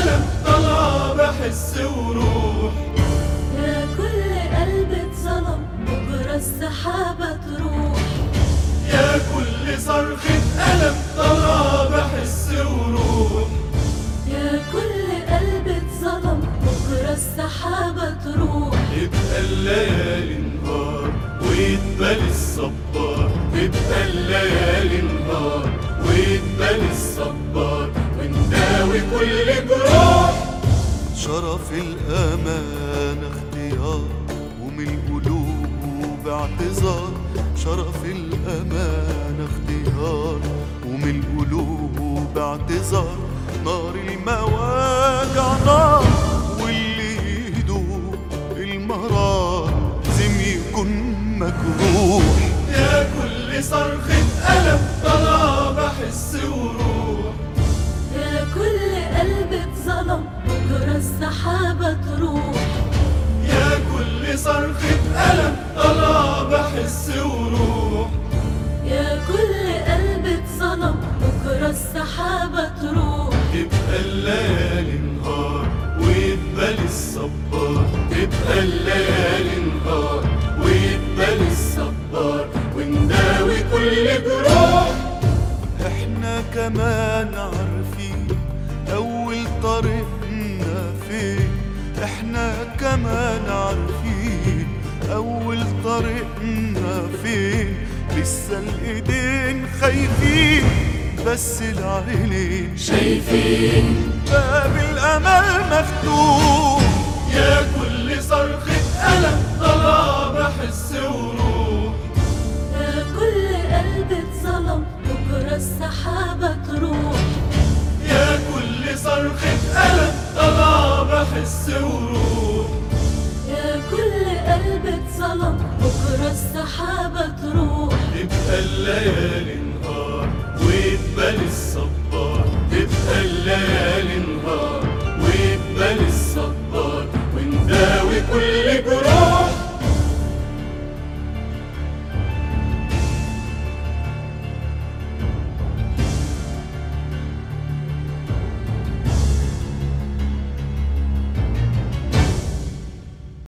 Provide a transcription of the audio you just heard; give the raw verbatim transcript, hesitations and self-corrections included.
ألم طالعة بحس وروح. يا كل قلب اتظلم بكرة السحابة تروح. يا كل صرخة ألم طالعة بحس وروح. يا كل قلب اتظلم بكرة السحابة تروح. تبقى الليالي نهار ويتبل الصبار. تبقى الليالي نهار ويتبل الصبار ونداوي كل جروح. شرف الأمان اختيار ومن القلوب اعتذار. شرف الأمان اختيار ومن القلوب اعتذار. نار المواجع نار واللي يدوق المرار لازم يكون مجروح. يا كل صرخة ألم طالعة بحس وروح. يا كل قلب اتظلم بكرة السحابة تروح. يا كل صرخة ألم طالعة بحس وروح. يا كل قلب اتظلم بكرة السحابة تروح. تبقى الليالي نهار ويتبل الصبار. تبقى الليالي نهار ويتبل الصبار ونداوي كل جروح. احنا كمان عارفين اول طريقنا فين. احنا كمان عارفين اول طريقنا فين. لسه الايدين خايفين بس العينين شايفين باب الامل مفتوح. يا كل صرخة ألم طالعة بحس وروح. يا كل قلب اتظلم بكرة السحابة تروح. يا كل صرخة ألم طالعة بحس وروح. يا كل قلب اتظلم بكرة السحابة تروح. تبقى الليالي